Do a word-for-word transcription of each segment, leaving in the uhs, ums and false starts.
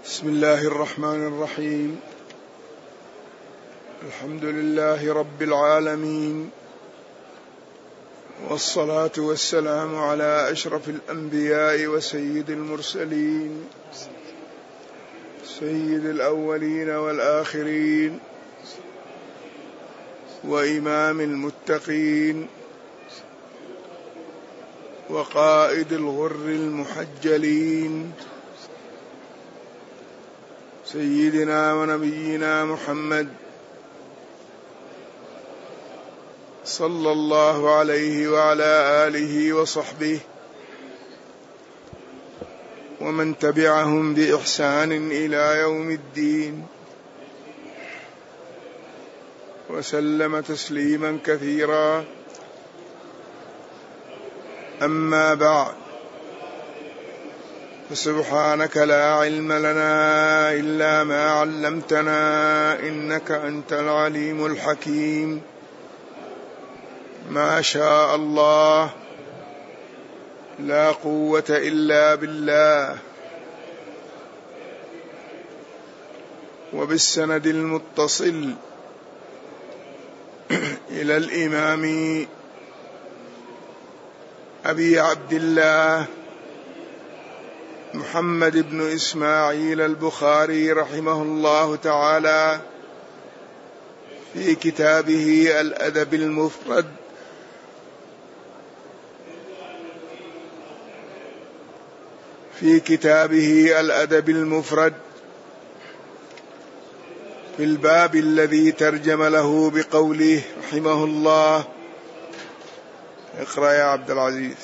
بسم الله الرحمن الرحيم. الحمد لله رب العالمين، والصلاة والسلام على أشرف الأنبياء وسيد المرسلين، سيد الأولين والآخرين، وإمام المتقين، وقائد الغر المحجلين، سيدنا ونبينا محمد صلى الله عليه وعلى آله وصحبه ومن تبعهم بإحسان إلى يوم الدين، وسلم تسليما كثيرا. أما بعد، فسبحانك لا علم لنا إلا ما علمتنا، إنك أنت العليم الحكيم. ما شاء الله، لا قوة إلا بالله. وبالسند المتصل إلى الإمام أبي عبد الله محمد بن إسماعيل البخاري رحمه الله تعالى في كتابه الأدب المفرد في كتابه الأدب المفرد في الباب الذي ترجم له بقوله رحمه الله. اقرأ يا عبد العزيز.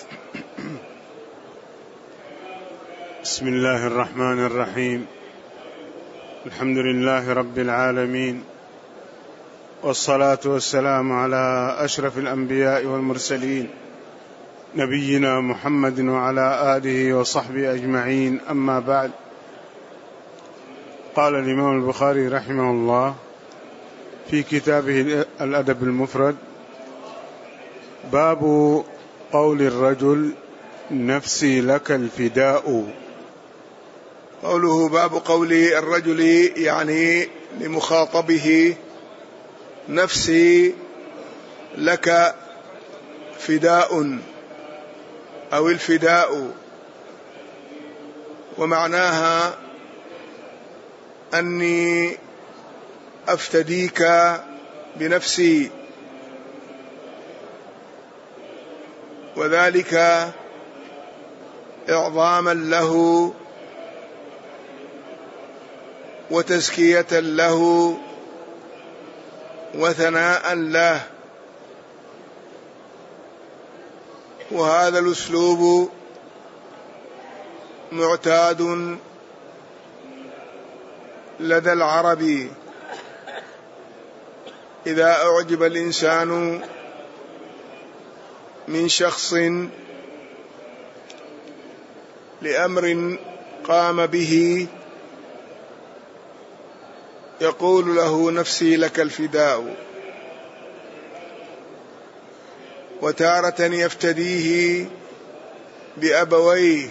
بسم الله الرحمن الرحيم. الحمد لله رب العالمين، والصلاة والسلام على أشرف الأنبياء والمرسلين، نبينا محمد وعلى آله وصحبه أجمعين. أما بعد، قال الإمام البخاري رحمه الله في كتابه الأدب المفرد: باب قول الرجل نفسي لك الفداء. قوله باب قول الرجل يعني لمخاطبه: نفسي لك فداء أو الفداء، ومعناها أني أفتديك بنفسي، وذلك إعظاما له وتزكية له وثناء له. وهذا الأسلوب معتاد لدى العرب إذا أعجب الإنسان من شخص لأمر قام به يقول له: نفسي لك الفداء. وتارة يفتديه بأبويه،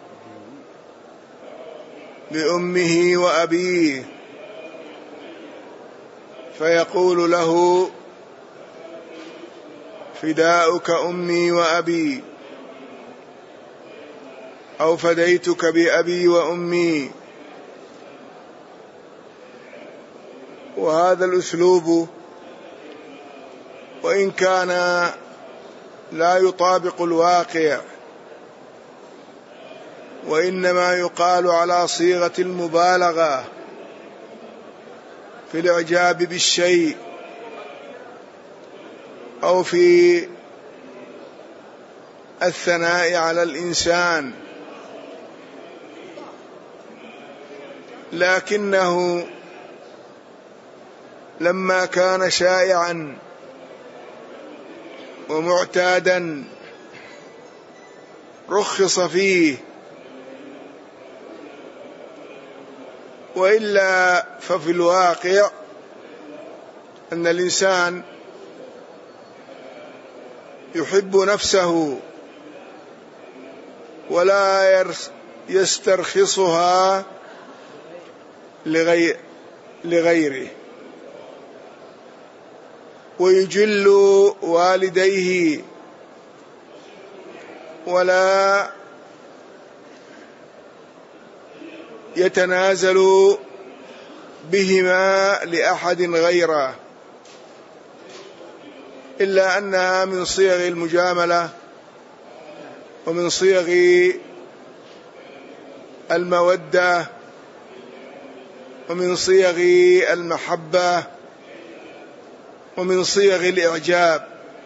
بأمه وأبيه، فيقول له: فداؤك أمي وأبي، أو فديتك بأبي وأمي. وهذا الأسلوب وإن كان لا يطابق الواقع، وإنما يقال على صيغة المبالغة في الإعجاب بالشيء أو في الثناء على الإنسان، لكنه لما كان شائعا ومعتادا رخص فيه، وإلا ففي الواقع أن الإنسان يحب نفسه ولا يسترخصها لغير لغيره، ويجل والديه ولا يتنازل بهما لأحد غيره، إلا أنها من صيغ المجاملة ومن صيغ المودة ومن صيغ المحبة ومن صيغ الإعجاب.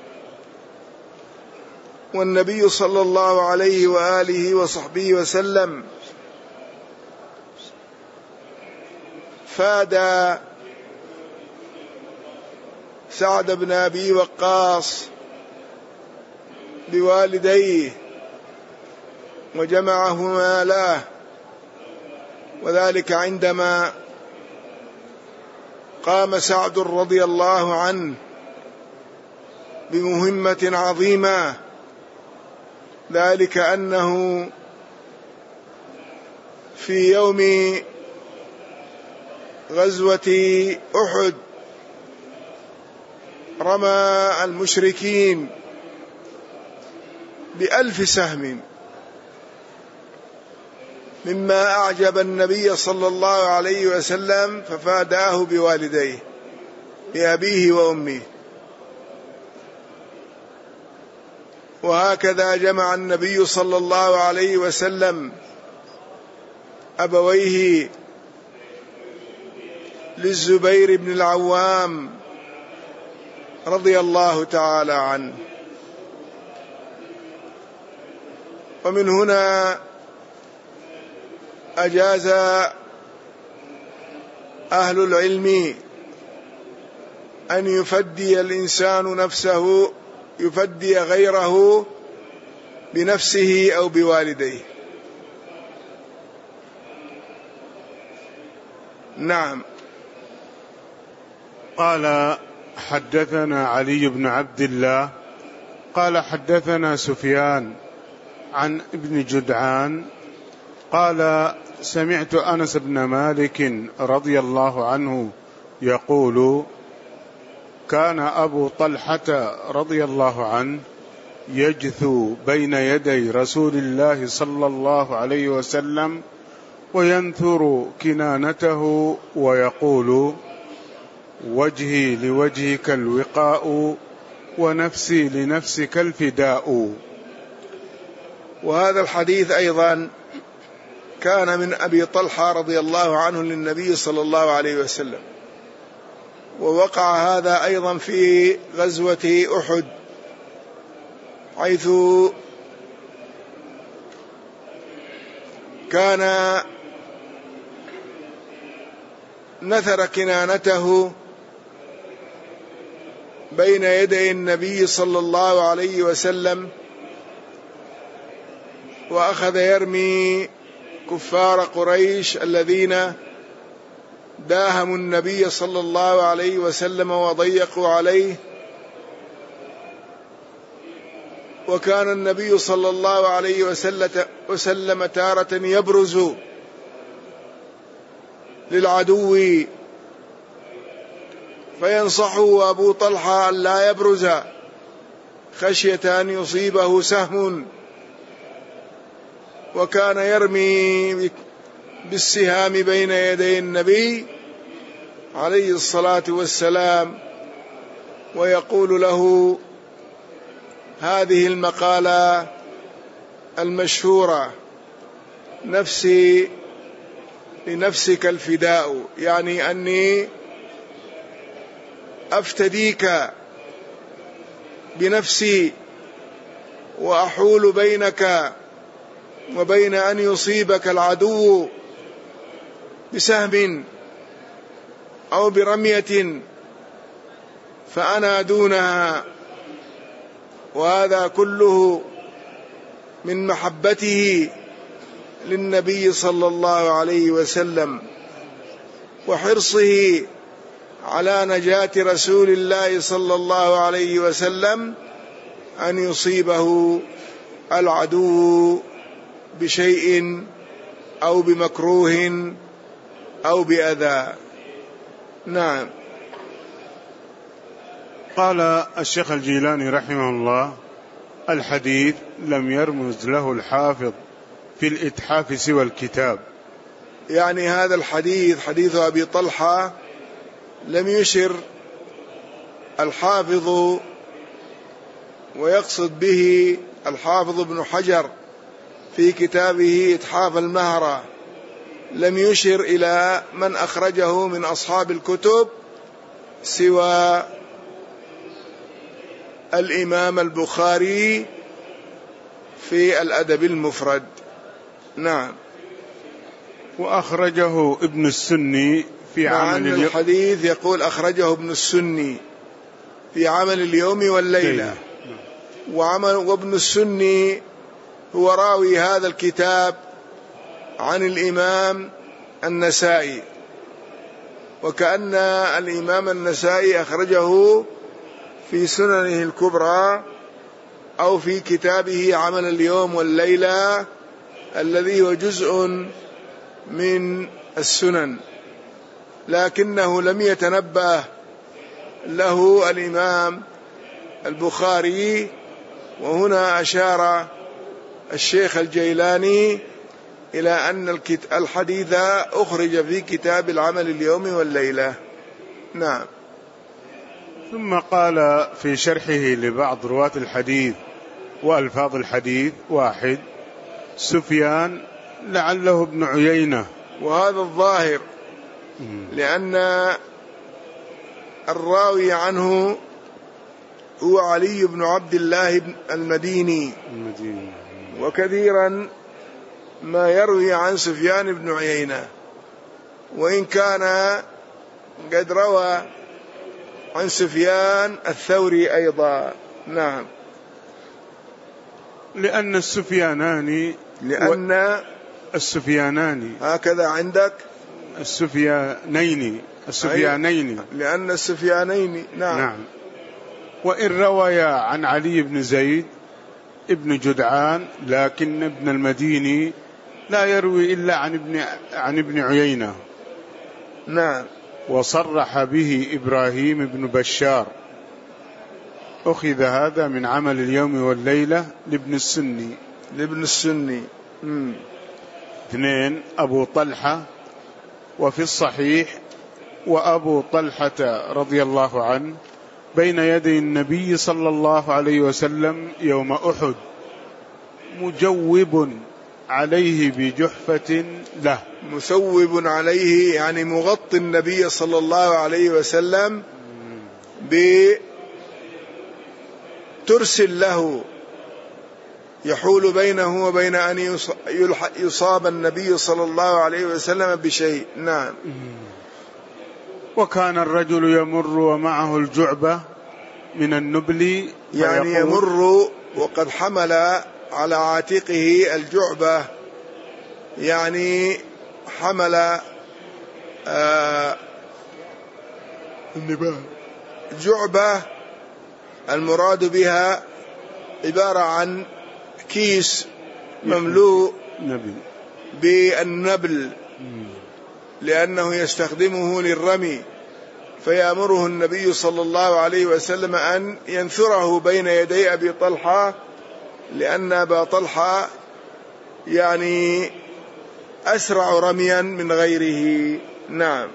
والنبي صلى الله عليه وآله وصحبه وسلم فاد سعد بن أبي وقاص بوالديه وجمعهما له، وذلك عندما قام سعد رضي الله عنه بمهمة عظيمة، ذلك أنه في يوم غزوة أحد رمى المشركين بألف سهم، مما أعجب النبي صلى الله عليه وسلم ففاداه بوالديه بأبيه وأمه. وهكذا جمع النبي صلى الله عليه وسلم أبويه للزبير بن العوام رضي الله تعالى عنه. ومن هنا أجاز أهل العلم أن يفدي الإنسان نفسه، يفدي غيره بنفسه أو بوالديه. نعم. قال حدثنا علي بن عبد الله قال حدثنا سفيان عن ابن جدعان قال سمعت أنس بن مالك رضي الله عنه يقول كان أبو طلحة رضي الله عنه يجثو بين يدي رسول الله صلى الله عليه وسلم وينثر كنانته ويقول وجهي لوجهك الوقاء ونفسي لنفسك الفداء. وهذا الحديث أيضا كان من أبي طلحة رضي الله عنه للنبي صلى الله عليه وسلم، ووقع هذا أيضا في غزوة أحد، حيث كان نثر كنانته بين يدي النبي صلى الله عليه وسلم، وأخذ يرمي كفار قريش الذين داهموا النبي صلى الله عليه وسلم وضيقوا عليه. وكان النبي صلى الله عليه وسلم تارة يبرز للعدو فينصحه أبو طلحة أن لا يبرز خشية أن يصيبه سهم، وكان يرمي بالسهام بين يدي النبي عليه الصلاة والسلام ويقول له هذه المقالة المشهورة: نفسي لنفسك الفداء، يعني أني أفتديك بنفسي وأحول بينك وبين أن يصيبك العدو بسهم أو برمية فأنا دونها. وهذا كله من محبته للنبي صلى الله عليه وسلم وحرصه على نجاة رسول الله صلى الله عليه وسلم أن يصيبه العدو بشيء أو بمكروه أو بأذى. نعم. قال الشيخ الجيلاني رحمه الله: الحديث لم يرمز له الحافظ في الإتحاف سوى الكتاب. يعني هذا الحديث حديث أبي طلحة لم يشر الحافظ، ويقصد به الحافظ ابن حجر في كتابه إتحاف المهرة، لم يشر إلى من أخرجه من أصحاب الكتب سوى الإمام البخاري في الأدب المفرد. نعم. وأخرجه ابن السني في عمل اليوم. الحديث يقول أخرجه ابن السني في عمل اليوم والليلة. وعمل وابن السني هو راوي هذا الكتاب عن الإمام النسائي، وكأن الإمام النسائي أخرجه في سننه الكبرى أو في كتابه عمل اليوم والليلة الذي هو جزء من السنن، لكنه لم يتنبه له الإمام البخاري. وهنا أشار الشيخ الجيلاني إلى أن الحديث أخرج في كتاب العمل اليوم والليلة. نعم. ثم قال في شرحه لبعض رواة الحديث وألفاظ الحديث: واحد، سفيان لعله ابن عيينة. وهذا الظاهر، لأن الراوي عنه هو علي بن عبد الله المديني، وكثيرا ما يروي عن سفيان بن عيينة، وإن كان قد روى عن سفيان الثوري أيضا. نعم. لأن السفيانان لأن و... السفيانان هكذا عندك السفيانين السفيانين لأن السفيانين. نعم. نعم. وإن رويا عن علي بن زيد ابن جدعان، لكن ابن المديني لا يروي إلا عن ابن عن ابن عيينة. نعم. وصرح به إبراهيم بن بشار. أخذ هذا من عمل اليوم والليلة لابن السني لابن السني. مم. اثنين، أبو طلحة. وفي الصحيح: وأبو طلحة رضي الله عنه بين يدي النبي صلى الله عليه وسلم يوم أحد مجوب عليه بجحفة له. مسوب عليه يعني مغطي النبي صلى الله عليه وسلم بترسل له يحول بينه وبين أن يصاب النبي صلى الله عليه وسلم بشيء. نعم. وكان الرجل يمر ومعه الجعبة من النبل، يعني يمر وقد حمل على عاتقه الجعبة، يعني حمل آه النبال. جعبة المراد بها عبارة عن كيس مملوء بالنبل، لأنه يستخدمه للرمي، فيأمره النبي صلى الله عليه وسلم أن ينثره بين يدي أبي طلحة، لأن أبا طلحة يعني أسرع رميا من غيره. نعم.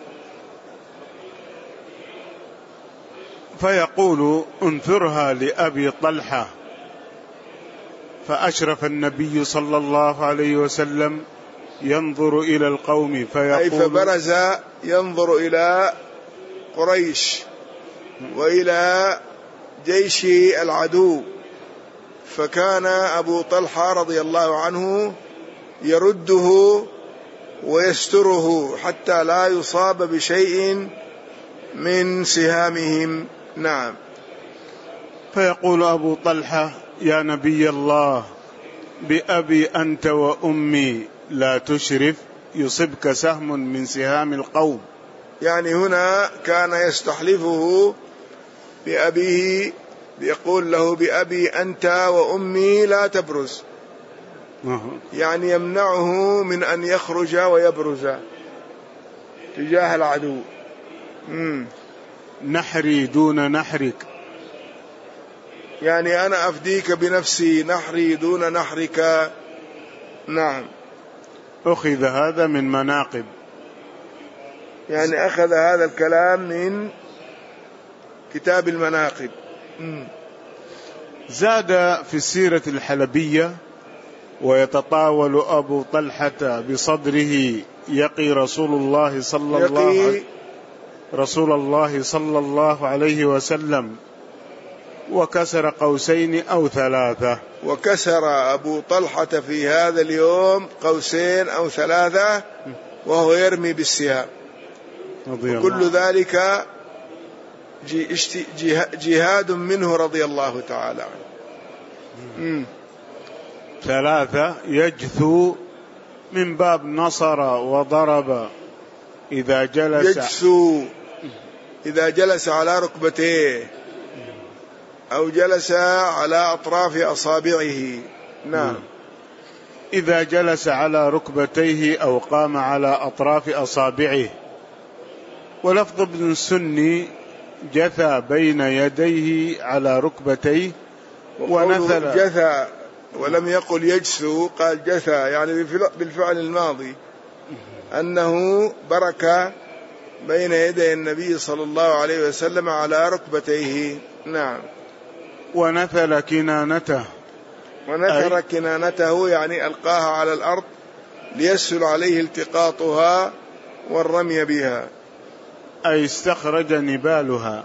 فيقول: انثرها لأبي طلحة. فأشرف النبي صلى الله عليه وسلم ينظر إلى القوم فيقول، أي فبرز ينظر إلى قريش وإلى جيش العدو، فكان أبو طلحة رضي الله عنه يرده ويستره حتى لا يصاب بشيء من سهامهم. نعم. فيقول أبو طلحة: يا نبي الله، بأبي أنت وأمي لا تشرف يصبك سهم من سهام القوم. يعني هنا كان يستحلفه بأبيه، يقول له: بأبي أنت وأمي لا تبرز، يعني يمنعه من أن يخرج ويبرز. تجاه العدو. مم. نحري دون نحرك، يعني أنا أفديك بنفسي، نحري دون نحرك. نعم. أخذ هذا من مناقب، يعني أخذ هذا الكلام من كتاب المناقب. مم. زاد في السيرة الحلبية: ويتطاول أبو طلحة بصدره يقي رسول الله صلى الله عليه رسول الله صلى الله عليه وسلم وكسر قوسين أو ثلاثة. وكسر أبو طلحة في هذا اليوم قوسين أو ثلاثة وهو يرمي بالسهام، وكل ذلك جهاد منه رضي الله تعالى عنه. ثلاثة: يجثو من باب نصر وضرب إذا جلس يجثو إذا جلس على ركبتيه أو جلس على أطراف أصابعه. نعم. إذا جلس على ركبتيه أو قام على أطراف أصابعه. ولفظ ابن السني: جثى بين يديه على ركبتيه ونثل. جثى ولم يقل يجثو، قال جثى، يعني بالفعل الماضي أنه برك بين يدي النبي صلى الله عليه وسلم على ركبتيه. نعم. ونثل كنانته، ونثر كنانته يعني ألقاها على الأرض ليسهل عليه التقاطها والرمي بها، أي استخرج نبالها.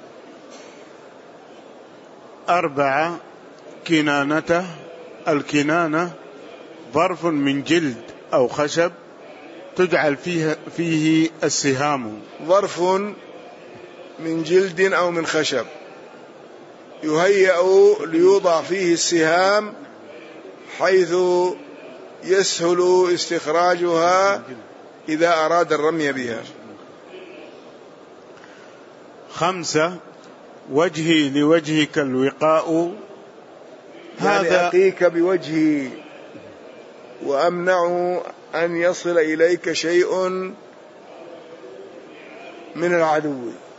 أربعة: كنانته. الكنانة ظرف من جلد أو خشب تجعل فيه, فيه السهام. ظرف من جلد أو من خشب يهيأ ليوضع فيه السهام حيث يسهل استخراجها إذا أراد الرمي بها. خمسة: وجهي لوجهك الوقاء. يعني هذا أقيك بوجهي وأمنع أن يصل إليك شيء من العدو.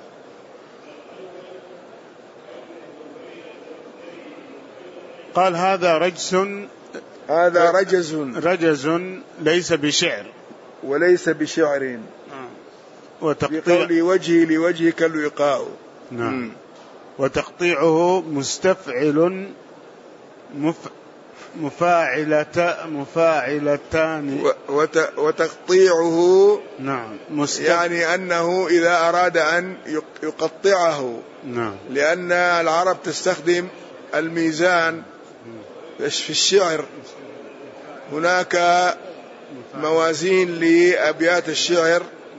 قال هذا رجس، هذا رجز رجز ليس بشعر وليس بشعر. وتقطيع بقول وجهي لوجهك الوقاء. نعم. وتقطيعه مستفعل مف... مفاعلة مفاعلتان. وتقطيعه نعم مستف... يعني أنه إذا أراد أن يقطعه. نعم. لأن العرب تستخدم الميزان في الشعر، هناك موازين لأبيات الشعر.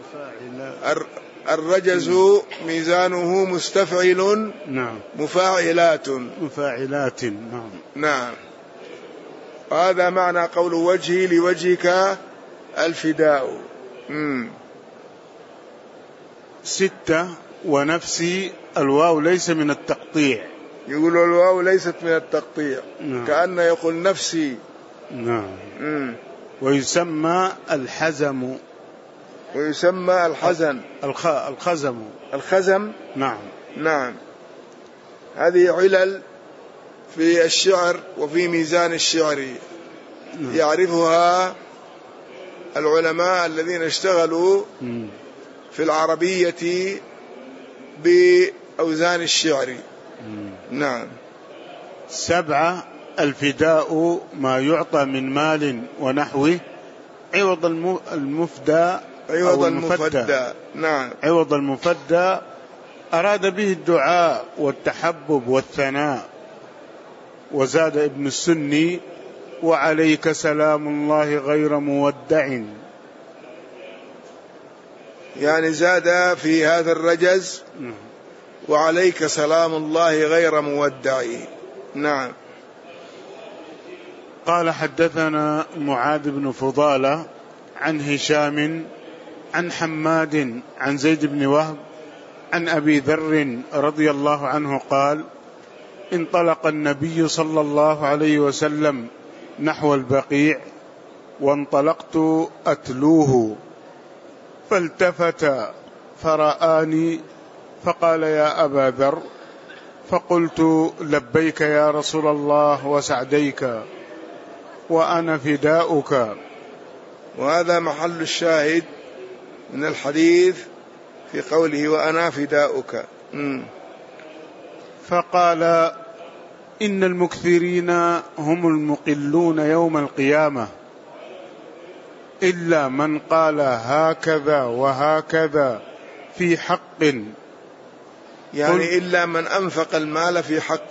الرجز ميزانه مستفعل. نعم. مفاعلات مفاعلات. نعم. نعم. هذا معنى قول وجهي لوجهك الفداء. مم. ستة: ونفسي. الواو ليس من التقطيع، يقول الواو ليست من التقطيع. نعم. كأنه يقول نفسي. نعم. مم. ويسمى الحزم. ويسمى الحزن. الخ... الخزم. الخزم. نعم. نعم. هذه علل في الشعر وفي ميزان الشعر. نعم. يعرفها العلماء الذين اشتغلوا م. في العربية بأوزان الشعر. م. نعم. سبعة: الفداء ما يعطى من مال ونحوه عوض المفدى. عوض المفدى. نعم. عوض المفدى أراد به الدعاء والتحبب والثناء. وزاد ابن السني: وعليك سلام الله غير مودع. يعني زاد في هذا الرجز: وعليك سلام الله غير مودع. نعم. قال حدثنا معاذ بن فضالة عن هشام عن حماد عن زيد بن وهب عن أبي ذر رضي الله عنه قال: انطلق النبي صلى الله عليه وسلم نحو البقيع وانطلقت أتلوه فالتفت فرآني فقال يا أبا ذر، فقلت لبيك يا رسول الله وسعديك وأنا فداؤك. وهذا محل الشاهد من الحديث في قوله وأنا فداؤك. فقال إن المكثرين هم المقلون يوم القيامة إلا من قال هكذا وهكذا في حق، يعني إلا من أنفق المال في حق،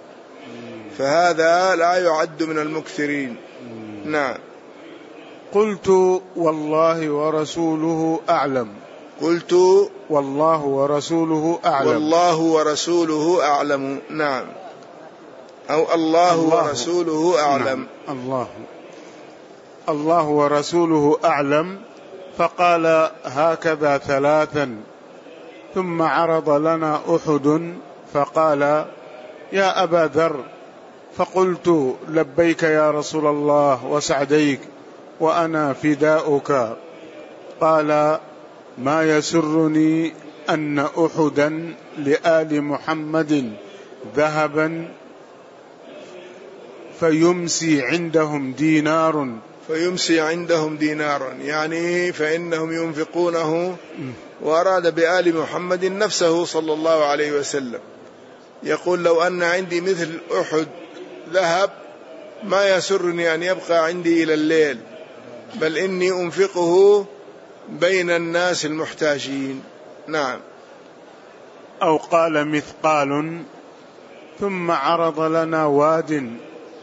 فهذا لا يعد من المكثرين. نعم. قلت والله ورسوله أعلم. قلت والله ورسوله أعلم. والله ورسوله أعلم. نعم. أو الله, الله ورسوله أعلم. نعم. الله الله ورسوله أعلم. فقال هكذا ثلاثا، ثم عرض لنا أحد فقال يا أبا ذر، فقلت لبيك يا رسول الله وسعديك وأنا فداؤك. قال ما يسرني أن أحدا لآل محمد ذهبا فيمسي عندهم دينار. فيمسي عندهم دينار يعني فإنهم ينفقونه، وأراد بآل محمد نفسه صلى الله عليه وسلم. يقول لو أن عندي مثل أحد ذهب ما يسرني أن يبقى عندي إلى الليل، بل إني أنفقه بين الناس المحتاجين. نعم. أو قال مثقال. ثم عرض لنا واد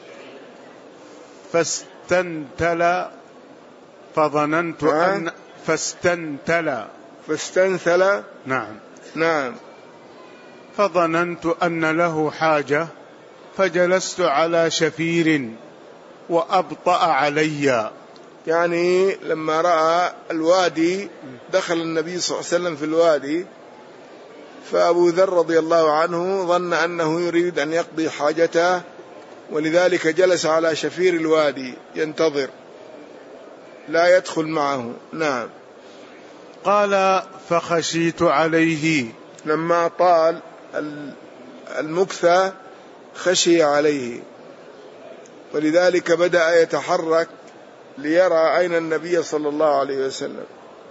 فاستنتل فظننت أن فاستنتل فاستنثل نعم نعم فظننت أن له حاجة فجلست على شفير وأبطأ علي. يعني لما رأى الوادي دخل النبي صلى الله عليه وسلم في الوادي، فأبو ذر رضي الله عنه ظن أنه يريد أن يقضي حاجته، ولذلك جلس على شفير الوادي ينتظر لا يدخل معه. نعم. قال فخشيت عليه. لما طال المكثى خشي عليه، ولذلك بدأ يتحرك ليرى أين النبي صلى الله عليه وسلم.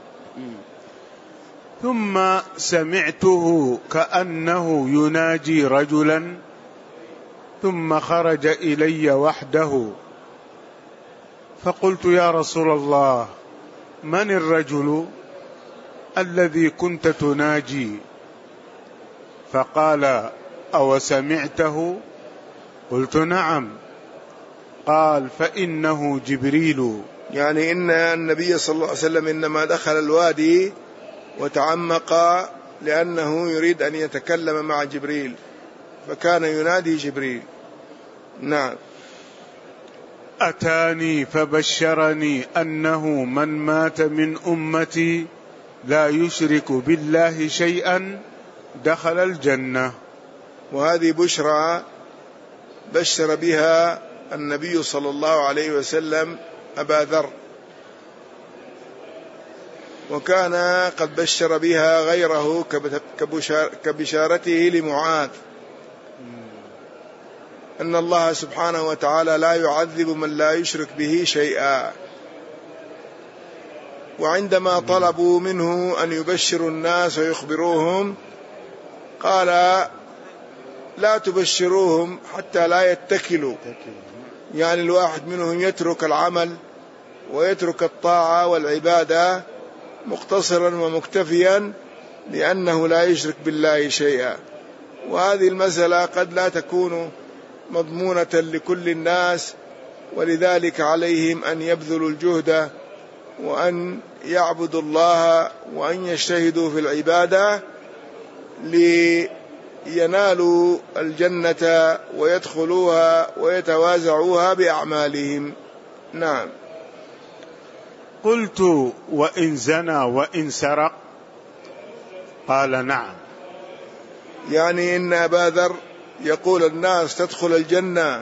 ثم سمعته كأنه يناجي رجلا، ثم خرج إلي وحده، فقلت يا رسول الله من الرجل الذي كنت تناجي؟ فقال أو سمعته؟ قلت نعم. قال فإنه جبريل. يعني إن النبي صلى الله عليه وسلم إنما دخل الوادي وتعمق لأنه يريد أن يتكلم مع جبريل، فكان ينادي جبريل. نعم. أتاني فبشرني أنه من مات من أمتي لا يشرك بالله شيئا دخل الجنة. وهذه بشرى بشر بها النبي صلى الله عليه وسلم أبا ذر، وكان قد بشر بها غيره كبشارته لمعاذ أن الله سبحانه وتعالى لا يعذب من لا يشرك به شيئا. وعندما طلبوا منه أن يبشروا الناس ويخبروهم قال لا تبشروهم حتى لا يتكلوا، يعني الواحد منهم يترك العمل ويترك الطاعة والعبادة مقتصرا ومكتفيا لأنه لا يشرك بالله شيئا. وهذه المسألة قد لا تكون مضمونة لكل الناس، ولذلك عليهم أن يبذلوا الجهد وأن يعبدوا الله وأن يجتهدوا في العبادة لينالوا الجنة ويدخلوها ويتوازعوها بأعمالهم. نعم. قلت وإن زنى وإن سرق؟ قال نعم. يعني إن أبا ذر يقول الناس تدخل الجنة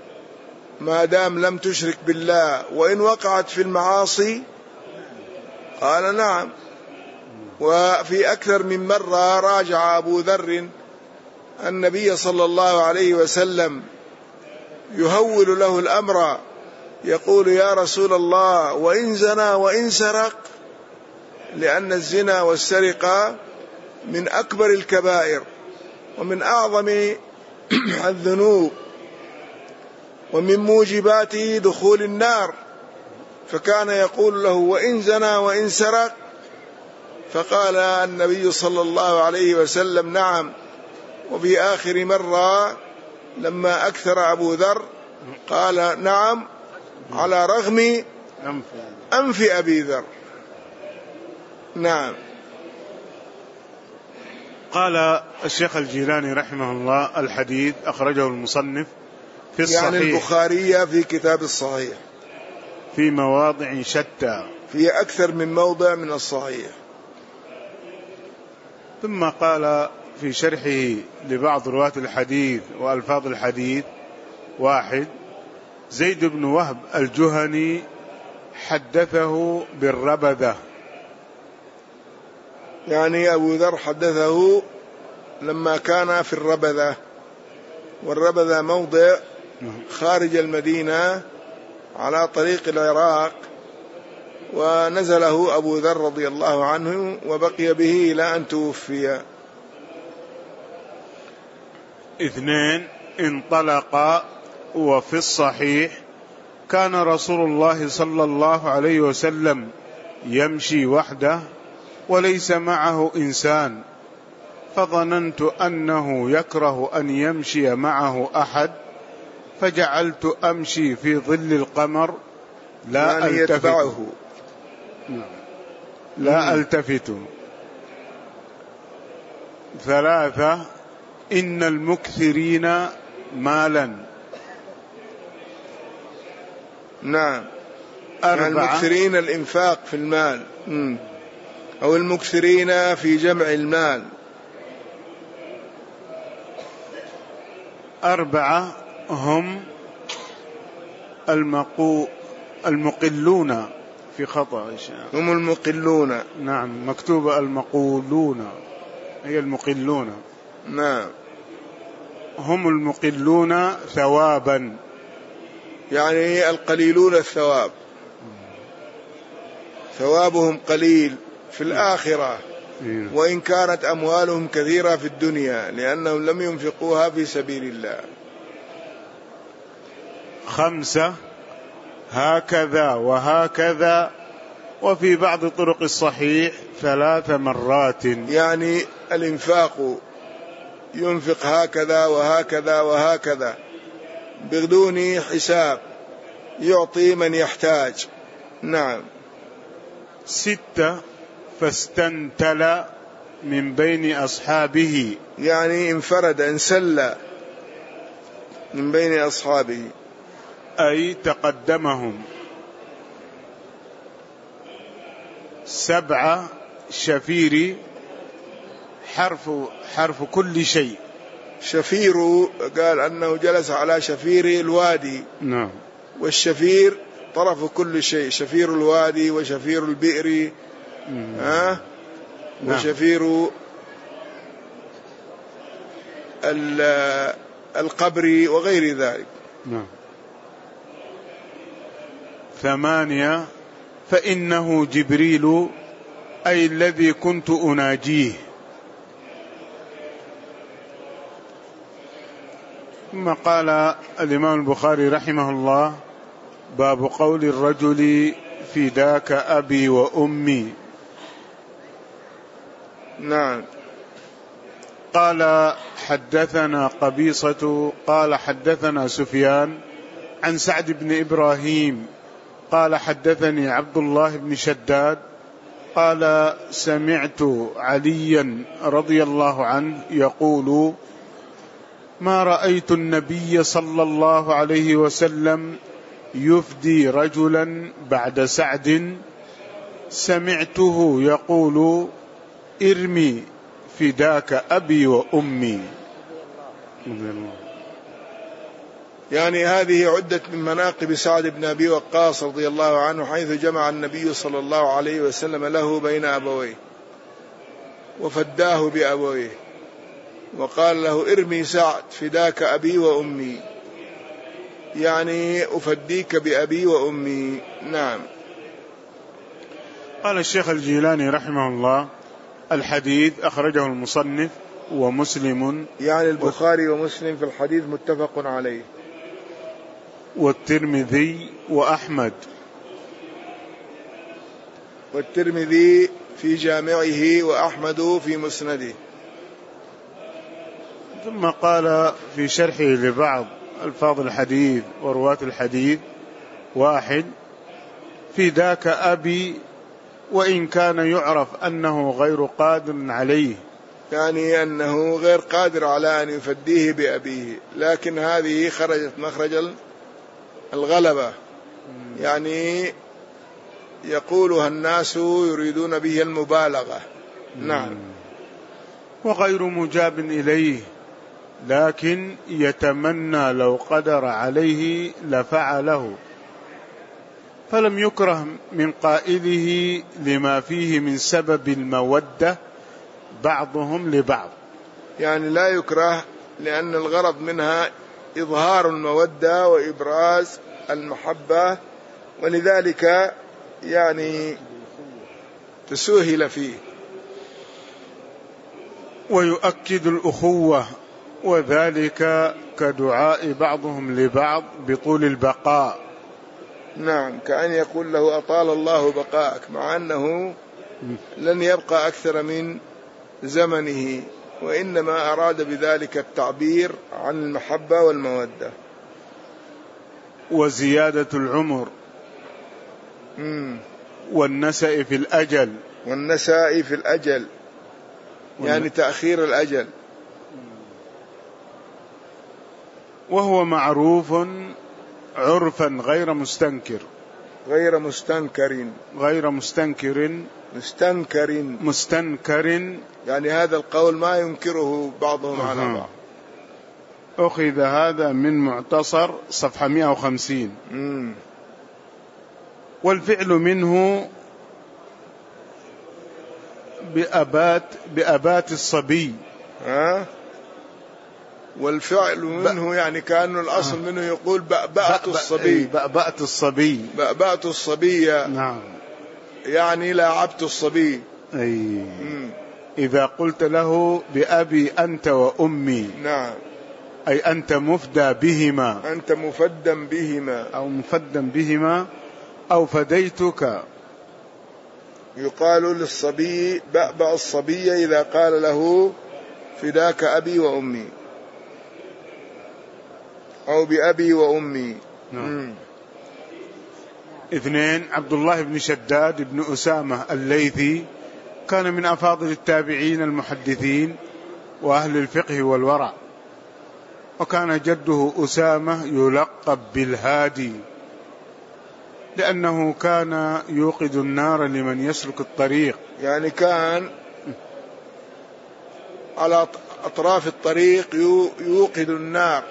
ما دام لم تشرك بالله، وإن وقعت في المعاصي قال نعم. وفي أكثر من مرة راجع أبو ذر النبي صلى الله عليه وسلم يهول له الأمر، يقول يا رسول الله وإن زنى وإن سرق، لأن الزنا والسرقة من أكبر الكبائر ومن أعظم الذنوب ومن موجبات دخول النار، فكان يقول له وإن زنى وإن سرق، فقال النبي صلى الله عليه وسلم نعم. وفي آخر مرة لما أكثر أبو ذر قال نعم على رغم أنف أبي ذر. نعم. قال الشيخ الجيلاني رحمه الله الحديث أخرجه المصنف في الصحيح، يعني البخاري في كتاب الصحيح في مواضع شتى، في أكثر من موضع من الصحيح. ثم قال في شرحه لبعض رواة الحديث وألفاظ الحديث: واحد، زيد بن وهب الجهني حدثه بالربذة، يعني أبو ذر حدثه لما كان في الربذة، والربذة موضع خارج المدينة على طريق العراق، ونزله أبو ذر رضي الله عنه وبقي به إلى أن توفي. اثنين، انطلق. وفي الصحيح كان رسول الله صلى الله عليه وسلم يمشي وحده وليس معه إنسان، فظننت أنه يكره أن يمشي معه أحد، فجعلت أمشي في ظل القمر لا يعني ألتفت يتبعه. لا ألتفت. ثلاثة، إن المكثرين مالا. نعم. أربعة، المكثرين الإنفاق في المال، أو المكثرين في جمع المال. أربعة، هم المقو المقلون، في خطأ، هم المقلون. نعم، مكتوب المقولون، هي المقلون. نعم. هم المقلون ثوابا، يعني القليلون الثواب، ثوابهم قليل في الآخرة، وإن كانت أموالهم كثيرة في الدنيا، لأنهم لم ينفقوها في سبيل الله. خمسة، هكذا وهكذا، وفي بعض طرق الصحيح ثلاث مرات، يعني الإنفاق ينفق هكذا وهكذا وهكذا بدون حساب، يعطي من يحتاج. نعم. ستة، فاستنتل من بين أصحابه، يعني انفرد، انسل من بين أصحابه، أي تقدمهم. سبعة، شفيري، حرف حرف كل شيء. شفير قال أنه جلس على شفير الوادي. نعم. والشفير طرف كل شيء، شفير الوادي وشفير البئر، ها، نعم. وشفير القبر وغير ذلك. نعم. ثمانية، فإنه جبريل، أي الذي كنت أناجيه. ثم قال الإمام البخاري رحمه الله: باب قول الرجل فداك أبي وأمي. نعم. قال حدثنا قبيصة قال حدثنا سفيان عن سعد بن إبراهيم قال حدثني عبد الله بن شداد قال سمعت عليا رضي الله عنه يقول: ما رأيت النبي صلى الله عليه وسلم يفدي رجلا بعد سعد، سمعته يقول: ارمي فداك أبي وأمي. يعني هذه عدة من مناقب سعد بن أبي وقاص رضي الله عنه، حيث جمع النبي صلى الله عليه وسلم له بين أبويه وفداه بأبويه، وقال له ارمي سعد فداك أبي وأمي، يعني أفديك بأبي وأمي. نعم. قال الشيخ الجيلاني رحمه الله: الحديث أخرجه المصنف ومسلم، يعني البخاري ومسلم في الحديث متفق عليه، والترمذي وأحمد، والترمذي في جامعه وأحمد في مسنده. ثم قال في شرحه لبعض ألفاظ الحديث ورواة الحديث: واحد، فداك أبي، وإن كان يعرف أنه غير قادر عليه، يعني أنه غير قادر على أن يفديه بأبيه، لكن هذه خرجت مخرج الغلبة، يعني يقولها الناس يريدون به المبالغة. نعم. وغير مجاب إليه، لكن يتمنى لو قدر عليه لفعله، فلم يكره من قائله لما فيه من سبب المودة بعضهم لبعض، يعني لا يكره لأن الغرض منها إظهار المودة وإبراز المحبة، ولذلك يعني تسهل فيه. ويؤكد الأخوة، وذلك كدعاء بعضهم لبعض بطول البقاء. نعم، كأن يقول له أطال الله بقاءك، مع أنه لن يبقى أكثر من زمنه، وإنما أراد بذلك التعبير عن المحبة والمودة. وزيادة العمر مم. والنسأ في الأجل، والنساء في الأجل يعني تأخير الأجل. وهو معروف عرفا غير مستنكر، غير مستنكر غير مستنكر مستنكر مستنكر يعني هذا القول ما ينكره بعضهم على أه. بعض. أخذ هذا من معتصر صفحة مئة وخمسين. مم. والفعل منه بأبات بأبات الصبي. ها؟ والفعل منه يعني كأنه الأصل آه. منه يقول بأبأت الصبي، بأبأت الصبي، بأبأت الصبي. نعم، يعني لاعبت الصبي. أي. مم. إذا قلت له بأبي أنت وأمي، نعم، أي أنت مفدى بهما، أنت مفدى بهما، أو مفدى بهما، أو فديتك. يقال للصبي بأبأ الصبي إذا قال له فداك أبي وأمي، أو بأبي وأمي. نعم. اثنين، عبد الله بن شداد بن أسامة الليثي كان من أفاضل التابعين المحدثين وأهل الفقه والورع، وكان جده أسامة يلقب بالهادي، لأنه كان يوقد النار لمن يسلك الطريق، يعني كان على أطراف الطريق يوقد النار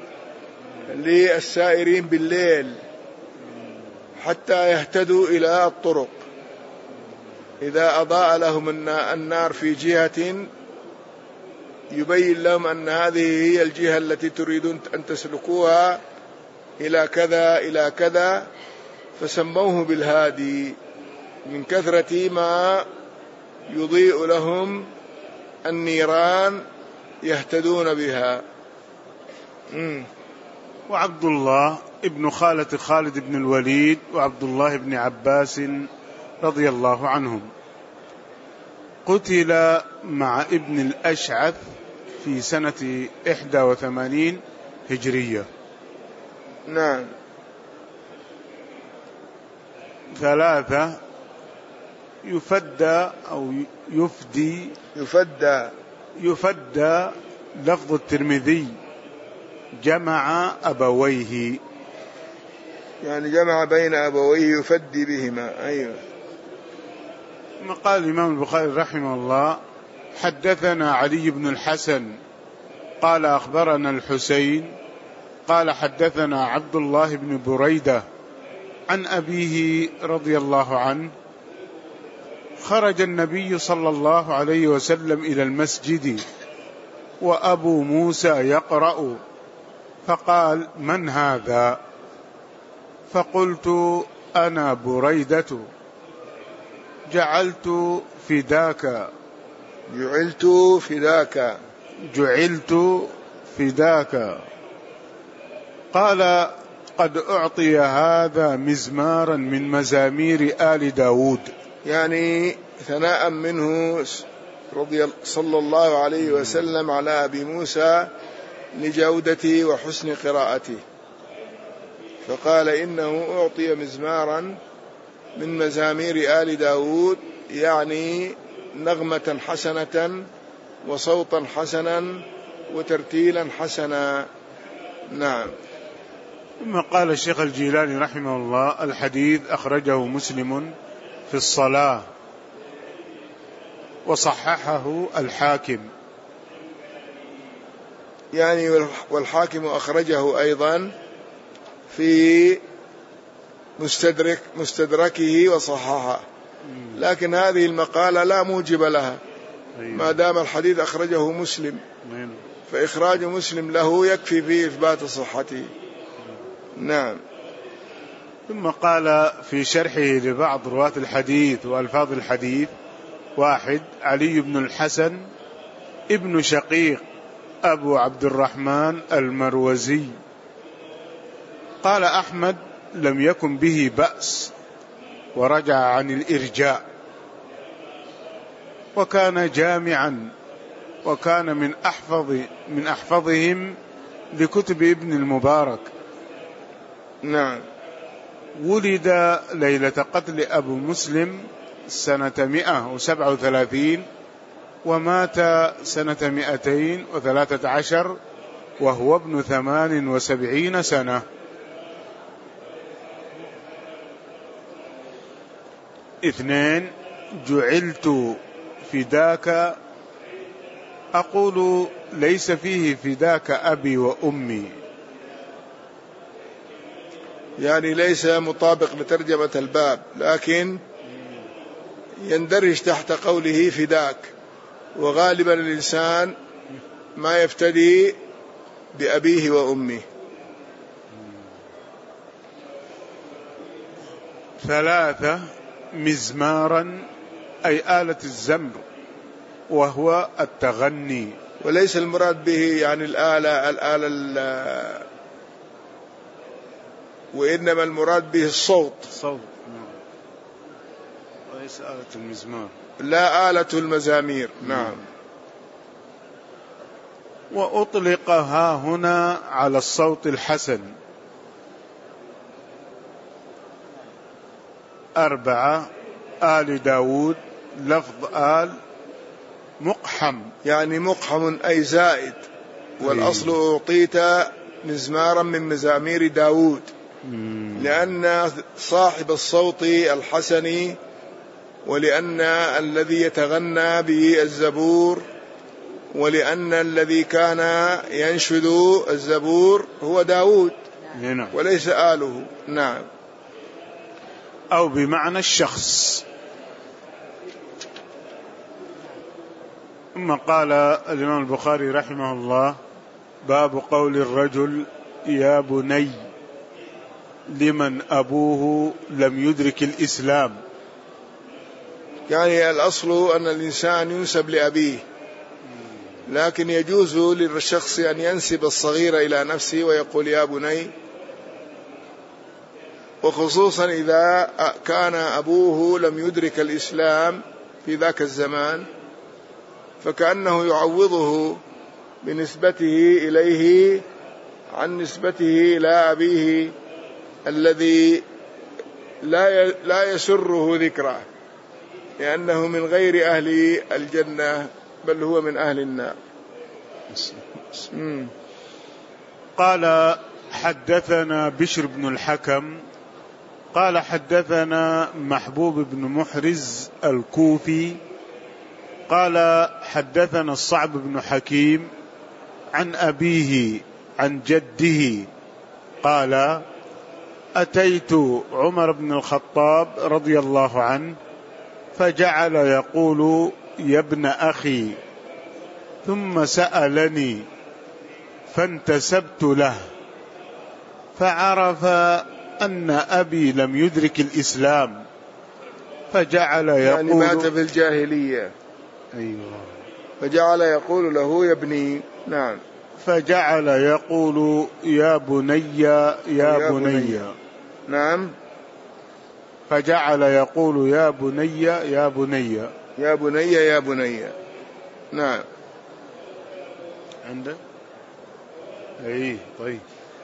للسائرين بالليل حتى يهتدوا إلى الطرق. إذا أضاء لهم النار في جهة يبين لهم أن هذه هي الجهة التي تريدون أن تسلكوها إلى كذا إلى كذا، فسموه بالهادي من كثرة ما يضيء لهم النيران يهتدون بها. م. وعبد الله ابن خالة خالد بن الوليد وعبد الله بن عباس رضي الله عنهم قتل مع ابن الأشعث في سنة إحدى وثمانين هجرية. نعم. ثلاثة، يفدى أو يفدي يفدى يفدى لفظ الترمذي جمع أبويه، يعني جمع بين أبويه يفدي بهما. أيوة. ما قال الإمام البخاري رحمه الله: حدثنا علي بن الحسن قال أخبرنا الحسين قال حدثنا عبد الله بن بريدة عن أبيه رضي الله عنه: خرج النبي صلى الله عليه وسلم إلى المسجد وأبو موسى يقرأ، فقال: من هذا؟ فقلت: أنا بريدة، جعلت فداك جعلت فداك جعلت فداك قال: قد أعطي هذا مزمارا من مزامير آل داود. يعني ثناء منه رضي صلى الله عليه وسلم على أبي موسى لجودته وحسن قراءته، فقال: إنه أعطي مزمارا من مزامير آل داود، يعني نغمة حسنة وصوتا حسنا وترتيلا حسنا. نعم. ثم قال الشيخ الجيلاني رحمه الله: الحديث أخرجه مسلم في الصلاة وصححه الحاكم. يعني والحاكم أخرجه أيضا في مستدرك مستدركه وصححه، لكن هذه المقالة لا موجب لها ما دام الحديث أخرجه مسلم، فإخراج مسلم له يكفي في إثبات صحته. نعم. ثم قال في شرحه لبعض رواة الحديث وألفاظ الحديث: واحد: علي بن الحسن ابن شقيق أبو عبد الرحمن المروزي. قال أحمد: لم يكن به بأس، ورجع عن الإرجاء، وكان جامعا، وكان من أحفظ من أحفظهم لكتب ابن المبارك. نعم. ولد ليلة قتل أبو مسلم سنة مئة وسبعة وثلاثين، ومات سنة مئتين وثلاثة عشر وهو ابن ثمان وسبعين سنة. اثنين: جعلت فداك، أقول ليس فيه فداك أبي وأمي، يعني ليس مطابق لترجمة الباب، لكن يندرج تحت قوله فداك، وغالبا الإنسان ما يفتدي بأبيه وأمه. ثلاثة: مزمارا، أي آلة الزمر، وهو التغني، وليس المراد به يعني الآلة الآلة وإنما المراد به الصوت. الصوت، وليس آلة المزمار، لا آلة المزامير. نعم. وأطلقها هنا على الصوت الحسن. أربعة: آل داود، لفظ آل مقحم، يعني مقحم أي زائد، والأصل أعطيت مزمارا من مزامير داود، لأن صاحب الصوت الحسن، ولأن الذي يتغنى به الزبور، ولأن الذي كان ينشد الزبور هو داود وليس آله. نعم. أو بمعنى الشخص. ثم قال الإمام البخاري رحمه الله: باب قول الرجل يا بني لمن أبوه لم يدرك الإسلام. يعني الأصل أن الإنسان ينسب لأبيه، لكن يجوز للشخص أن ينسب الصغير إلى نفسه ويقول يا بني، وخصوصا إذا كان أبوه لم يدرك الإسلام في ذاك الزمان، فكأنه يعوضه بنسبته إليه عن نسبته إلى أبيه الذي لا لا يسره ذكره، لأنه من غير أهل الجنة بل هو من أهل النار. قال حدثنا بشر بن الحكم قال حدثنا محبوب بن محرز الكوفي قال حدثنا الصعب بن حكيم عن أبيه عن جده قال: أتيت عمر بن الخطاب رضي الله عنه فجعل يقول: يا ابن أخي، ثم سألني فانتسبت له فعرف أن أبي لم يدرك الإسلام فجعل يقول، يعني مات في الجاهلية. أيوة. فجعل يقول له: يا ابني. نعم. فجعل يقول: يا بني يا, يا بني. بني نعم. فجعل يقول: يا بني يا بني يا بني يا بني. نعم. عنده أي طيب.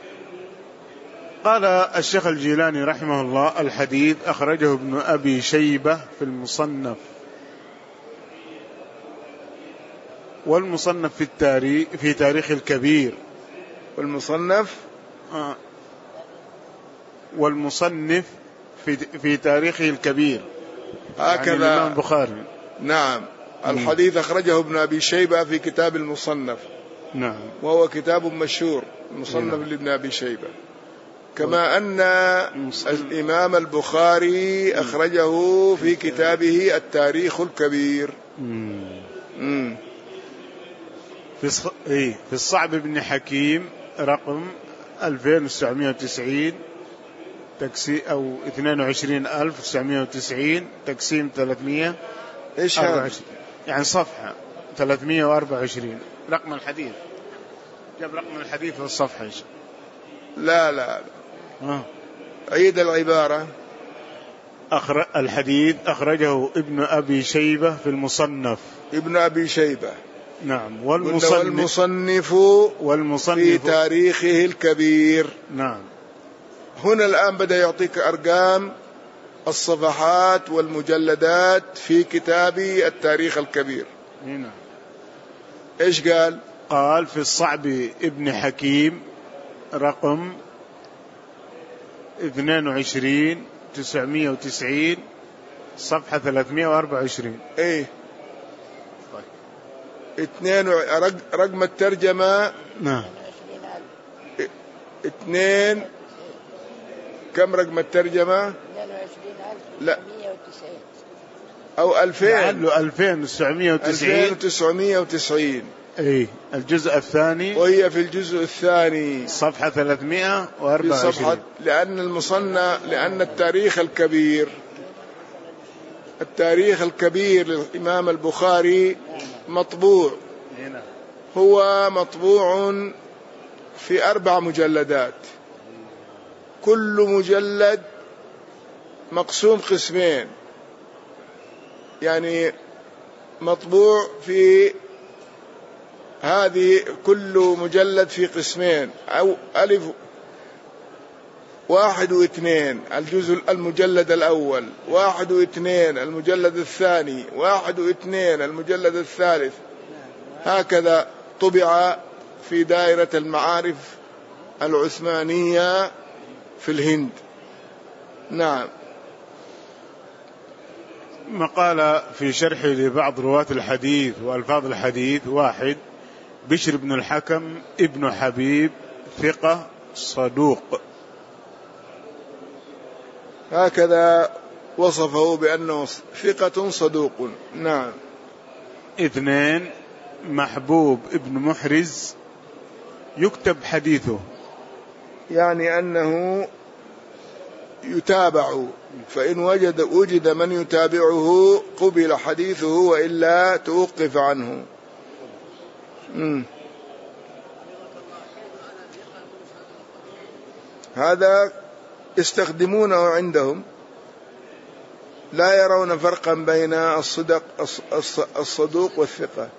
قال الشيخ الجيلاني رحمه الله: الحديث أخرجه ابن أبي شيبة في المصنف، والمصنف في التاريخ في تاريخ الكبير، والمصنف آه والمصنف في في تاريخه الكبير، هكذا يعني الإمام البخاري. نعم. الحديث أخرجه ابن أبي شيبة في كتاب المصنف. نعم. وهو كتاب مشهور، المصنف نعم. لابن أبي شيبة. كما أن الإمام البخاري أخرجه في كتابه التاريخ الكبير. مم. في الصعب بن حكيم رقم ألفين وتسعمائة وتسعين تكسي أو اثنين وعشرين ألف وتسعمائة وتسعين تقسيم ثلاثمائة. إيش هذا؟ يعني صفحة ثلاثمائة وأربعة وعشرين رقم الحديث. جاب رقم الحديث في الصفحة. لا لا آه. عيد العبارة. أخر... الحديث أخرجه ابن أبي شيبة في المصنف. ابن أبي شيبة. نعم. والمصنف والمصنف, والمصنف في تاريخه الكبير. نعم. هنا الآن بدأ يعطيك أرقام الصفحات والمجلدات في كتاب التاريخ الكبير. نعم. إيش قال؟ قال: في الصعب ابن حكيم رقم اثنين وعشرين تسعمائة وتسعين صفحة ثلاثمائة وأربعة وعشرين. ايه طيب. اثنين رقم الترجمة. نعم. اثنين كم رقم الترجمة؟ لا أو ألفين. ألفين وتسعمائة وتسعين. ألفين وتسعمائة وتسعين. ايه الجزء الثاني. وهي في الجزء الثاني صفحة ثلاثمائة وأربعة وعشرين. صفحة لأن المصنف لأن التاريخ الكبير التاريخ الكبير للإمام البخاري مطبوع. هو مطبوع في أربع مجلدات، كل مجلد مقسوم قسمين، يعني مطبوع في هذه كل مجلد في قسمين، أو ألف واحد واثنين الجزء المجلد الأول، واحد واثنين المجلد الثاني، واحد واثنين المجلد الثالث، هكذا طبع في دائرة المعارف العثمانية في الهند. نعم. مقال في شرح لبعض رواة الحديث وألفاظ الحديث: واحد، بشر بن الحكم ابن حبيب ثقة صدوق، هكذا وصفه بأنه ثقة صدوق. نعم. اثنين، محبوب ابن محرز يكتب حديثه، يعني أنه يتابع، فإن وجد وجد من يتابعه قبل حديثه وإلا توقف عنه. مم. هذا يستخدمونه عندهم، لا يرون فرقا بين الصدق الصدوق والثقة،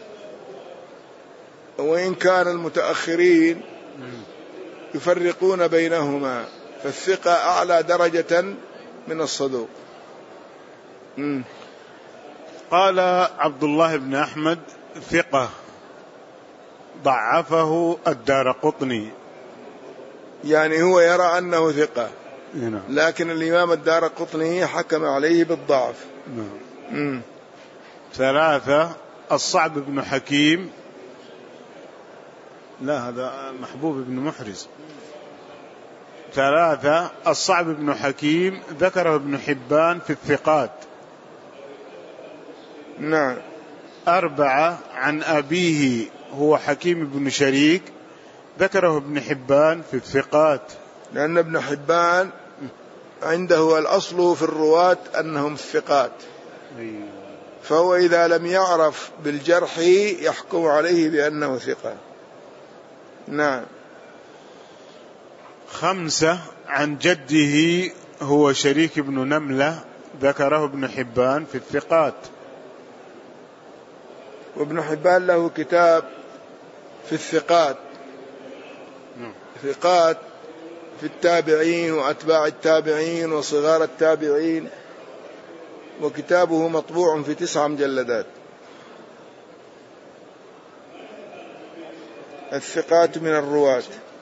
وإن كان المتأخرين يفرقون بينهما، فالثقة أعلى درجة من الصدوق. مم. قال عبد الله بن أحمد: ثقة، ضعفه الدارقطني، يعني هو يرى أنه ثقة، نعم. لكن الإمام الدارقطني حكم عليه بالضعف. نعم. ثلاثة، الصعب بن حكيم، لا هذا محبوب بن محرز، ثلاثة الصعب بن حكيم ذكره ابن حبان في الثقات. نعم. أربعة عن أبيه هو حكيم بن شريك ذكره ابن حبان في الثقات، لأن ابن حبان عنده الأصل في الرواة أنهم الثقات، فهو إذا لم يعرف بالجرح يحكم عليه بأنه ثقة. نعم. خمسة عن جده هو شريك بن نملة ذكره ابن حبان في الثقات. وابن حبان له كتاب في الثقات، ثقات في التابعين وأتباع التابعين وصغار التابعين، وكتابه مطبوع في تسع مجلدات. الثقات من الرواة.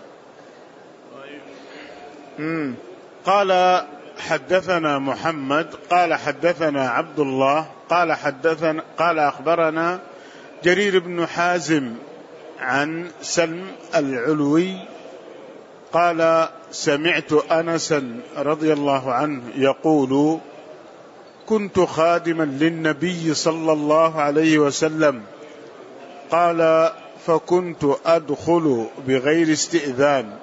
مم. قال حدثنا محمد قال حدثنا عبد الله قال حدثنا قال أخبرنا جرير بن حازم عن سلم العلوي قال سمعت أنسا رضي الله عنه يقول كنت خادما للنبي صلى الله عليه وسلم قال فكنت أدخل بغير استئذان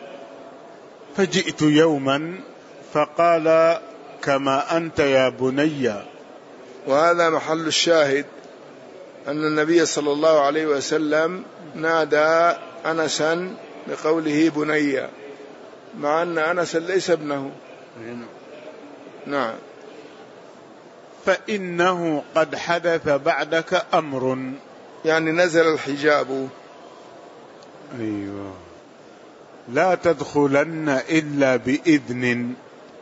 فجئت يوما فقال كما أنت يا بني. وهذا محل الشاهد أن النبي صلى الله عليه وسلم نادى أنسا بقوله بني، مع أن أنسا ليس ابنه. نعم. فإنه قد حدث بعدك أمر، يعني نزل الحجاب. أيوة. لا تدخلن إلا بإذن.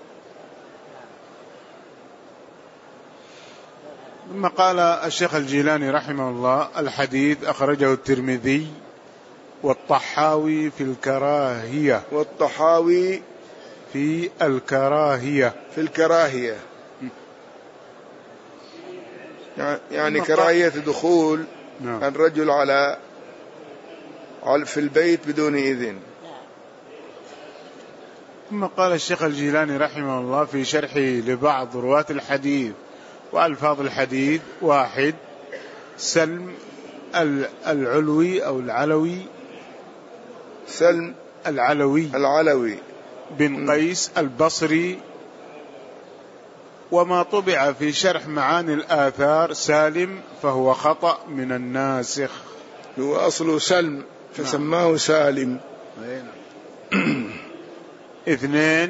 ثم قال الشيخ الجيلاني رحمه الله الحديث أخرجه الترمذي والطحاوي في الكراهية. والطحاوي في الكراهية. في الكراهية يعني كراهية دخول نعم. الرجل على في البيت بدون إذن. ثم قال الشيخ الجيلاني رحمه الله في شرحه لبعض رواة الحديث وألفاظ الحديث: واحد سلم العلوي أو العلوي سلم العلوي العلوي بن قيس البصري، وما طبع في شرح معاني الآثار سالم فهو خطأ من الناسخ. هو أصله سلم فسماه سالم. اثنين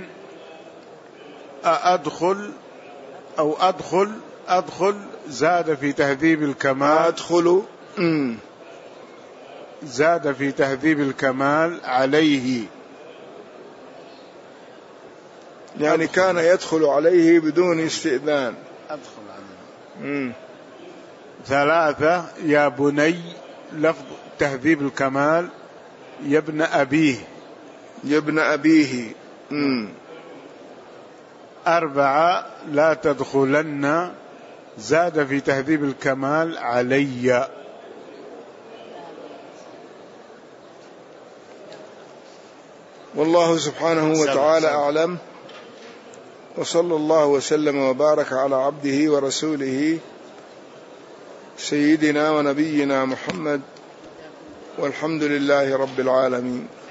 أدخل أو أدخل أدخل زاد في تهذيب الكمال. أدخل زاد في تهذيب الكمال عليه، يعني أدخل. كان يدخل عليه بدون استئذان. أدخل عليه. ثلاثة يا بني لفظ تهذيب الكمال يا ابن أبيه. يا ابن أبيه. مم. أربعة لا تدخلن زاد في تهذيب الكمال علي. والله سبحانه وتعالى أعلم، وصلى الله وسلم وبارك على عبده ورسوله سيدنا ونبينا محمد، والحمد لله رب العالمين.